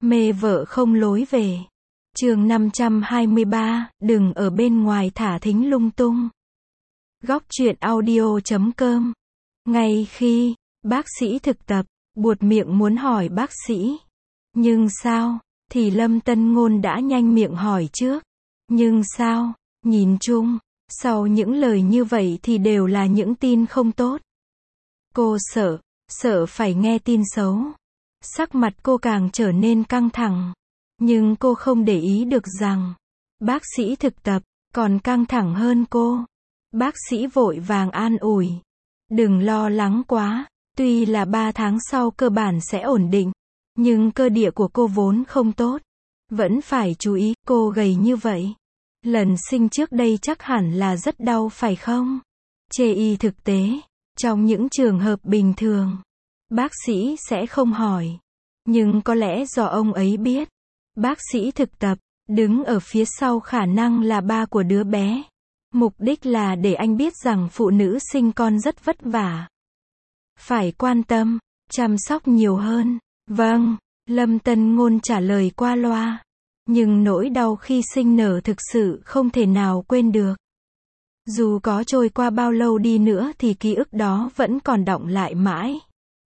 Mê vợ không lối về. Chương 523, đừng ở bên ngoài thả thính lung tung. Góc truyện audio.com. Ngay khi bác sĩ thực tập buột miệng muốn hỏi bác sĩ, nhưng sao, thì Lâm Tân Ngôn đã nhanh miệng hỏi trước. Nhưng sao? Nhìn chung, sau những lời như vậy thì đều là những tin không tốt. Cô sợ phải nghe tin xấu. Sắc mặt cô càng trở nên căng thẳng. Nhưng cô không để ý được rằng bác sĩ thực tập còn căng thẳng hơn cô. Bác sĩ vội vàng an ủi. Đừng lo lắng quá, tuy là 3 tháng sau cơ bản sẽ ổn định, nhưng cơ địa của cô vốn không tốt. Vẫn phải chú ý, cô gầy như vậy. Lần sinh trước đây chắc hẳn là rất đau phải không? Chê y thực tế, trong những trường hợp bình thường, bác sĩ sẽ không hỏi. Nhưng có lẽ do ông ấy biết, bác sĩ thực tập đứng ở phía sau khả năng là ba của đứa bé. Mục đích là để anh biết rằng phụ nữ sinh con rất vất vả. Phải quan tâm, chăm sóc nhiều hơn. Vâng, Lâm Tân Ngôn trả lời qua loa. Nhưng nỗi đau khi sinh nở thực sự không thể nào quên được. Dù có trôi qua bao lâu đi nữa thì ký ức đó vẫn còn đọng lại mãi.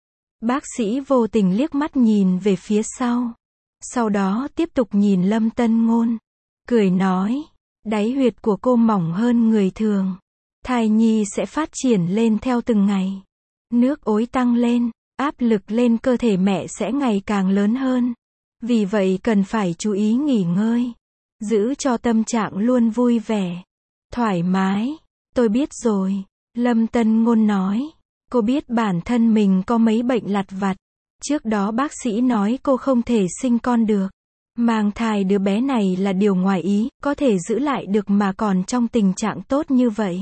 Bác sĩ vô tình liếc mắt nhìn về phía sau. Sau đó tiếp tục nhìn Lâm Tân Ngôn. Cười nói, đáy huyệt của cô mỏng hơn người thường. Thai nhi sẽ phát triển lên theo từng ngày. Nước ối tăng lên, áp lực lên cơ thể mẹ sẽ ngày càng lớn hơn. Vì vậy cần phải chú ý nghỉ ngơi. Giữ cho tâm trạng luôn vui vẻ, thoải mái. Tôi biết rồi, Lâm Tân Ngôn nói. Cô biết bản thân mình có mấy bệnh lặt vặt. Trước đó bác sĩ nói cô không thể sinh con được. Mang thai đứa bé này là điều ngoài ý, có thể giữ lại được mà còn trong tình trạng tốt như vậy.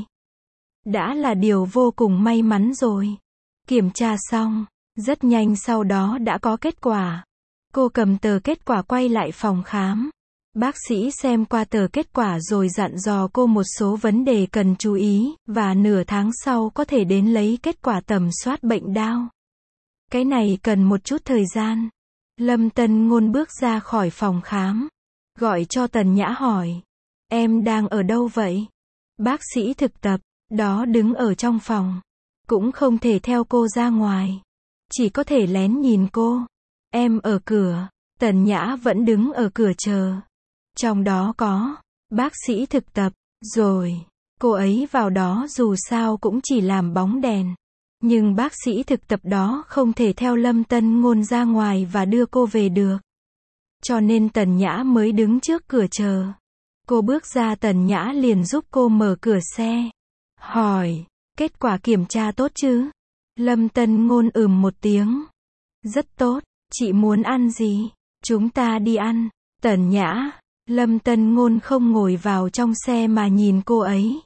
Đã là điều vô cùng may mắn rồi. Kiểm tra xong, rất nhanh sau đó đã có kết quả. Cô cầm tờ kết quả quay lại phòng khám. Bác sĩ xem qua tờ kết quả rồi dặn dò cô một số vấn đề cần chú ý, và nửa tháng sau có thể đến lấy kết quả tầm soát bệnh đao. Cái này cần một chút thời gian. Lâm Tân Ngôn bước ra khỏi phòng khám. Gọi cho Tần Nhã hỏi. Em đang ở đâu vậy? Bác sĩ thực tập đó đứng ở trong phòng. Cũng không thể theo cô ra ngoài. Chỉ có thể lén nhìn cô. Em ở cửa. Tần Nhã vẫn đứng ở cửa chờ. Trong đó có bác sĩ thực tập. Rồi, cô ấy vào đó dù sao cũng chỉ làm bóng đèn. Nhưng bác sĩ thực tập đó không thể theo Lâm Tân Ngôn ra ngoài và đưa cô về được. Cho nên Tần Nhã mới đứng trước cửa chờ. Cô bước ra, Tần Nhã liền giúp cô mở cửa xe. Hỏi, kết quả kiểm tra tốt chứ? Lâm Tân Ngôn một tiếng. Rất tốt, chị muốn ăn gì? Chúng ta đi ăn. Tần Nhã. Lâm Tân Ngôn không ngồi vào trong xe mà nhìn cô ấy.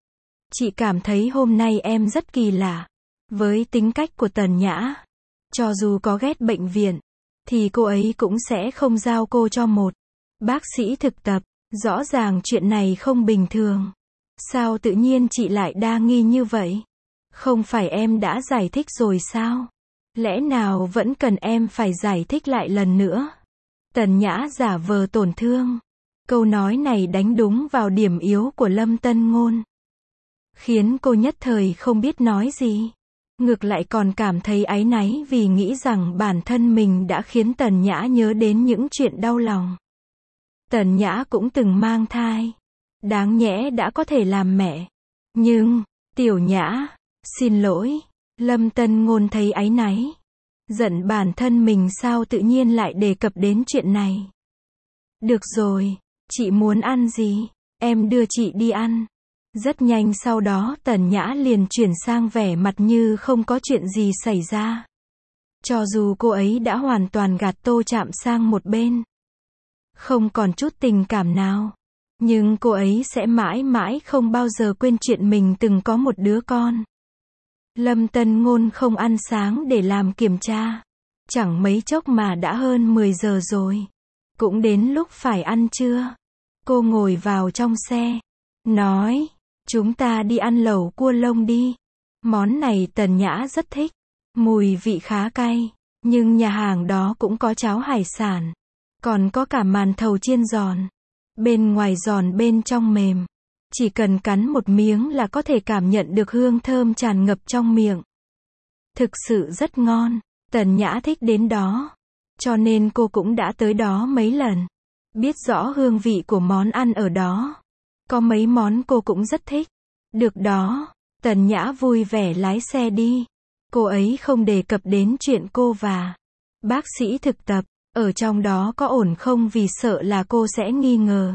Chị cảm thấy hôm nay em rất kỳ lạ. Với tính cách của Tần Nhã, cho dù có ghét bệnh viện, thì cô ấy cũng sẽ không giao cô cho một bác sĩ thực tập. Rõ ràng chuyện này không bình thường. Sao tự nhiên chị lại đa nghi như vậy? Không phải em đã giải thích rồi sao? Lẽ nào vẫn cần em phải giải thích lại lần nữa? Tần Nhã giả vờ tổn thương. Câu nói này đánh đúng vào điểm yếu của Lâm Tân Ngôn, khiến cô nhất thời không biết nói gì. Ngược lại còn cảm thấy áy náy vì nghĩ rằng bản thân mình đã khiến Tần Nhã nhớ đến những chuyện đau lòng. Tần Nhã cũng từng mang thai. Đáng nhẽ đã có thể làm mẹ. Nhưng, Tiểu Nhã, xin lỗi. Lâm Tân Ngôn thấy áy náy. Giận bản thân mình sao tự nhiên lại đề cập đến chuyện này. Được rồi, chị muốn ăn gì? Em đưa chị đi ăn. Rất nhanh sau đó Tần Nhã liền chuyển sang vẻ mặt như không có chuyện gì xảy ra. Cho dù cô ấy đã hoàn toàn gạt Tô Trạm sang một bên, không còn chút tình cảm nào, nhưng cô ấy sẽ mãi mãi không bao giờ quên chuyện mình từng có một đứa con. Lâm Tân Ngôn không ăn sáng để làm kiểm tra. Chẳng mấy chốc mà đã hơn 10 giờ rồi. Cũng đến lúc phải ăn trưa. Cô ngồi vào trong xe, nói, chúng ta đi ăn lẩu cua lông đi. Món này Tần Nhã rất thích. Mùi vị khá cay, nhưng nhà hàng đó cũng có cháo hải sản. Còn có cả màn thầu chiên giòn. Bên ngoài giòn bên trong mềm. Chỉ cần cắn một miếng là có thể cảm nhận được hương thơm tràn ngập trong miệng. Thực sự rất ngon. Tần Nhã thích đến đó. Cho nên cô cũng đã tới đó mấy lần. Biết rõ hương vị của món ăn ở đó. Có mấy món cô cũng rất thích. Được đó. Tần Nhã vui vẻ lái xe đi. Cô ấy không đề cập đến chuyện cô và bác sĩ thực tập. Ở trong đó có ổn không vì sợ là cô sẽ nghi ngờ.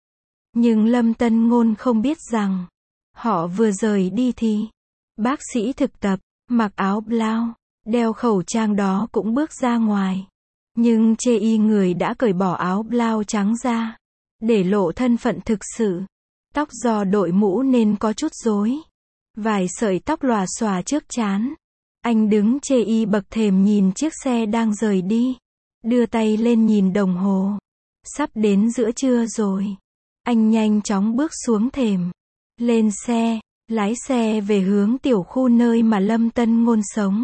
Nhưng Lâm Tân Ngôn không biết rằng. Họ vừa rời đi thì bác sĩ thực tập, mặc áo blau, đeo khẩu trang đó cũng bước ra ngoài. Nhưng chê y người đã cởi bỏ áo blau trắng ra. Để lộ thân phận thực sự. Tóc do đội mũ nên có chút rối. Vài sợi tóc lòa xòa trước trán. Anh đứng chê y bậc thềm nhìn chiếc xe đang rời đi. Đưa tay lên nhìn đồng hồ. Sắp đến giữa trưa rồi. Anh nhanh chóng bước xuống thềm. Lên xe, lái xe về hướng tiểu khu nơi mà Lâm Tân Ngôn sống.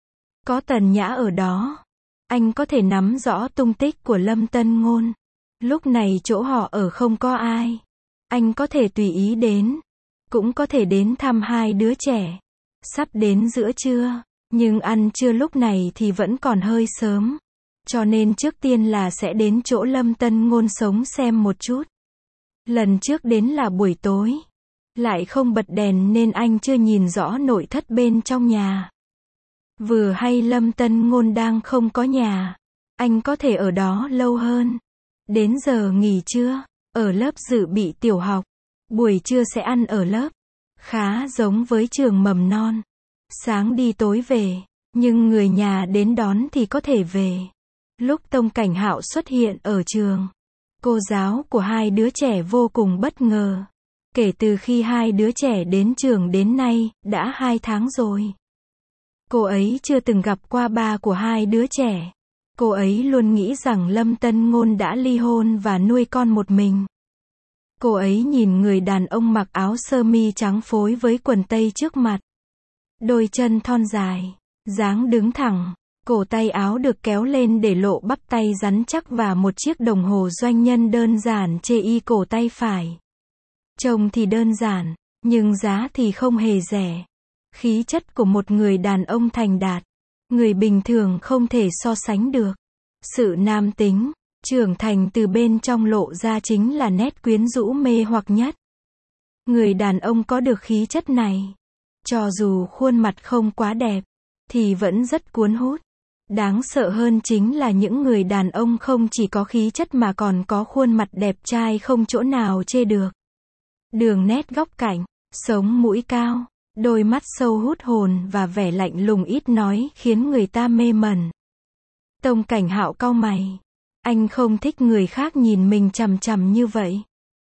Có Tần Nhã ở đó. Anh có thể nắm rõ tung tích của Lâm Tân Ngôn. Lúc này chỗ họ ở không có ai. Anh có thể tùy ý đến. Cũng có thể đến thăm hai đứa trẻ. Sắp đến giữa trưa. Nhưng ăn trưa lúc này thì vẫn còn hơi sớm. Cho nên trước tiên là sẽ đến chỗ Lâm Tân Ngôn sống xem một chút. Lần trước đến là buổi tối. Lại không bật đèn nên anh chưa nhìn rõ nội thất bên trong nhà. Vừa hay Lâm Tân Ngôn đang không có nhà. Anh có thể ở đó lâu hơn. Đến giờ nghỉ trưa. Ở lớp dự bị tiểu học. Buổi trưa sẽ ăn ở lớp. Khá giống với trường mầm non. Sáng đi tối về. Nhưng người nhà đến đón thì có thể về. Lúc Tông Cảnh Hạo xuất hiện ở trường. Cô giáo của hai đứa trẻ vô cùng bất ngờ. Kể từ khi hai đứa trẻ đến trường đến nay, đã 2 tháng rồi. Cô ấy chưa từng gặp qua ba của hai đứa trẻ. Cô ấy luôn nghĩ rằng Lâm Tân Ngôn đã ly hôn và nuôi con một mình. Cô ấy nhìn người đàn ông mặc áo sơ mi trắng phối với quần tây trước mặt. Đôi chân thon dài, dáng đứng thẳng, cổ tay áo được kéo lên để lộ bắp tay rắn chắc và một chiếc đồng hồ doanh nhân đơn giản chê y cổ tay phải. Trông thì đơn giản, nhưng giá thì không hề rẻ. Khí chất của một người đàn ông thành đạt, người bình thường không thể so sánh được. Sự nam tính, trưởng thành từ bên trong lộ ra chính là nét quyến rũ mê hoặc nhất. Người đàn ông có được khí chất này, cho dù khuôn mặt không quá đẹp, thì vẫn rất cuốn hút. Đáng sợ hơn chính là những người đàn ông không chỉ có khí chất mà còn có khuôn mặt đẹp trai không chỗ nào chê được. Đường nét góc cạnh, sống mũi cao, đôi mắt sâu hút hồn và vẻ lạnh lùng ít nói khiến người ta mê mẩn. Tông Cảnh Hạo cau mày. Anh không thích người khác nhìn mình chằm chằm như vậy.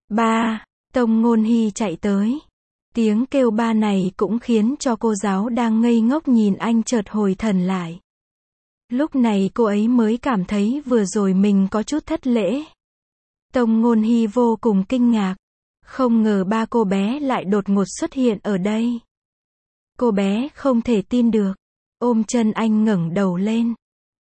Ba, Tông Ngôn Hy chạy tới. Tiếng kêu ba này cũng khiến cho cô giáo đang ngây ngốc nhìn anh chợt hồi thần lại. Lúc này cô ấy mới cảm thấy vừa rồi mình có chút thất lễ. Tông Ngôn Hy vô cùng kinh ngạc. Không ngờ ba cô bé lại đột ngột xuất hiện ở đây. Cô bé không thể tin được. Ôm chân anh ngẩng đầu lên.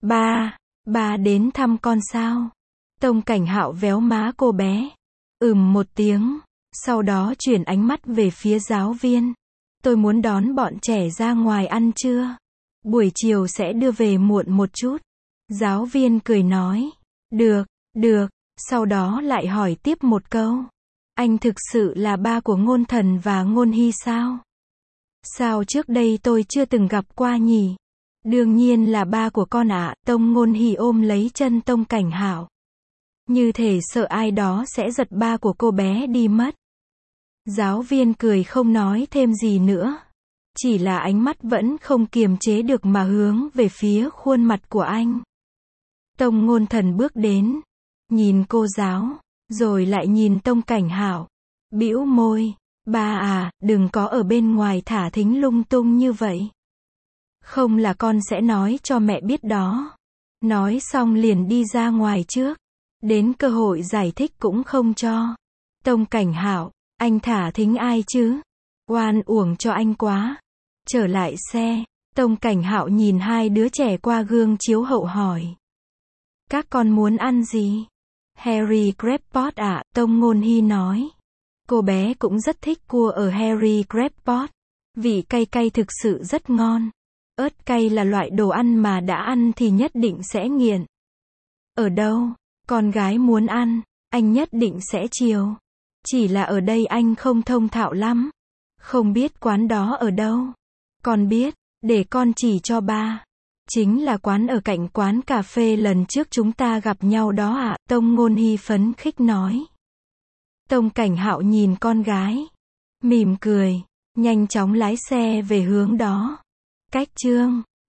Ba đến thăm con sao? Tông Cảnh Hạo véo má cô bé. Một tiếng. Sau đó chuyển ánh mắt về phía giáo viên. Tôi muốn đón bọn trẻ ra ngoài ăn trưa. Buổi chiều sẽ đưa về muộn một chút. Giáo viên cười nói. Được. Sau đó lại hỏi tiếp một câu. Anh thực sự là ba của Ngôn Thần và Ngôn Hy sao? Sao trước đây tôi chưa từng gặp qua nhỉ? Đương nhiên là ba của con ạ. Tông Ngôn Hy ôm lấy chân Tông Cảnh Hạo. Như thể sợ ai đó sẽ giật ba của cô bé đi mất. Giáo viên cười không nói thêm gì nữa. Chỉ là ánh mắt vẫn không kiềm chế được mà hướng về phía khuôn mặt của anh. Tông Ngôn Thần bước đến. Nhìn cô giáo. Rồi lại nhìn Tông Cảnh Hạo. Bĩu môi. Ba à, đừng có ở bên ngoài thả thính lung tung như vậy. Không là con sẽ nói cho mẹ biết đó. Nói xong liền đi ra ngoài trước. Đến cơ hội giải thích cũng không cho. Tông Cảnh Hạo, anh thả thính ai chứ? Oan uổng cho anh quá. Trở lại xe. Tông Cảnh Hạo nhìn hai đứa trẻ qua gương chiếu hậu hỏi. Các con muốn ăn gì? Harry Crabpot ạ, Tông Ngôn Hy nói. Cô bé cũng rất thích cua ở Harry Crabpot. Vị cay cay thực sự rất ngon. Ớt cay là loại đồ ăn mà đã ăn thì nhất định sẽ nghiện. Ở đâu? Con gái muốn ăn, anh nhất định sẽ chiều. Chỉ là ở đây anh không thông thạo lắm. Không biết quán đó ở đâu. Con biết, để con chỉ cho ba. Chính là quán ở cạnh quán cà phê lần trước chúng ta gặp nhau đó ạ, Tông Ngôn Hy phấn khích nói. Tông Cảnh Hạo nhìn con gái, mỉm cười, nhanh chóng lái xe về hướng đó. Cách Chương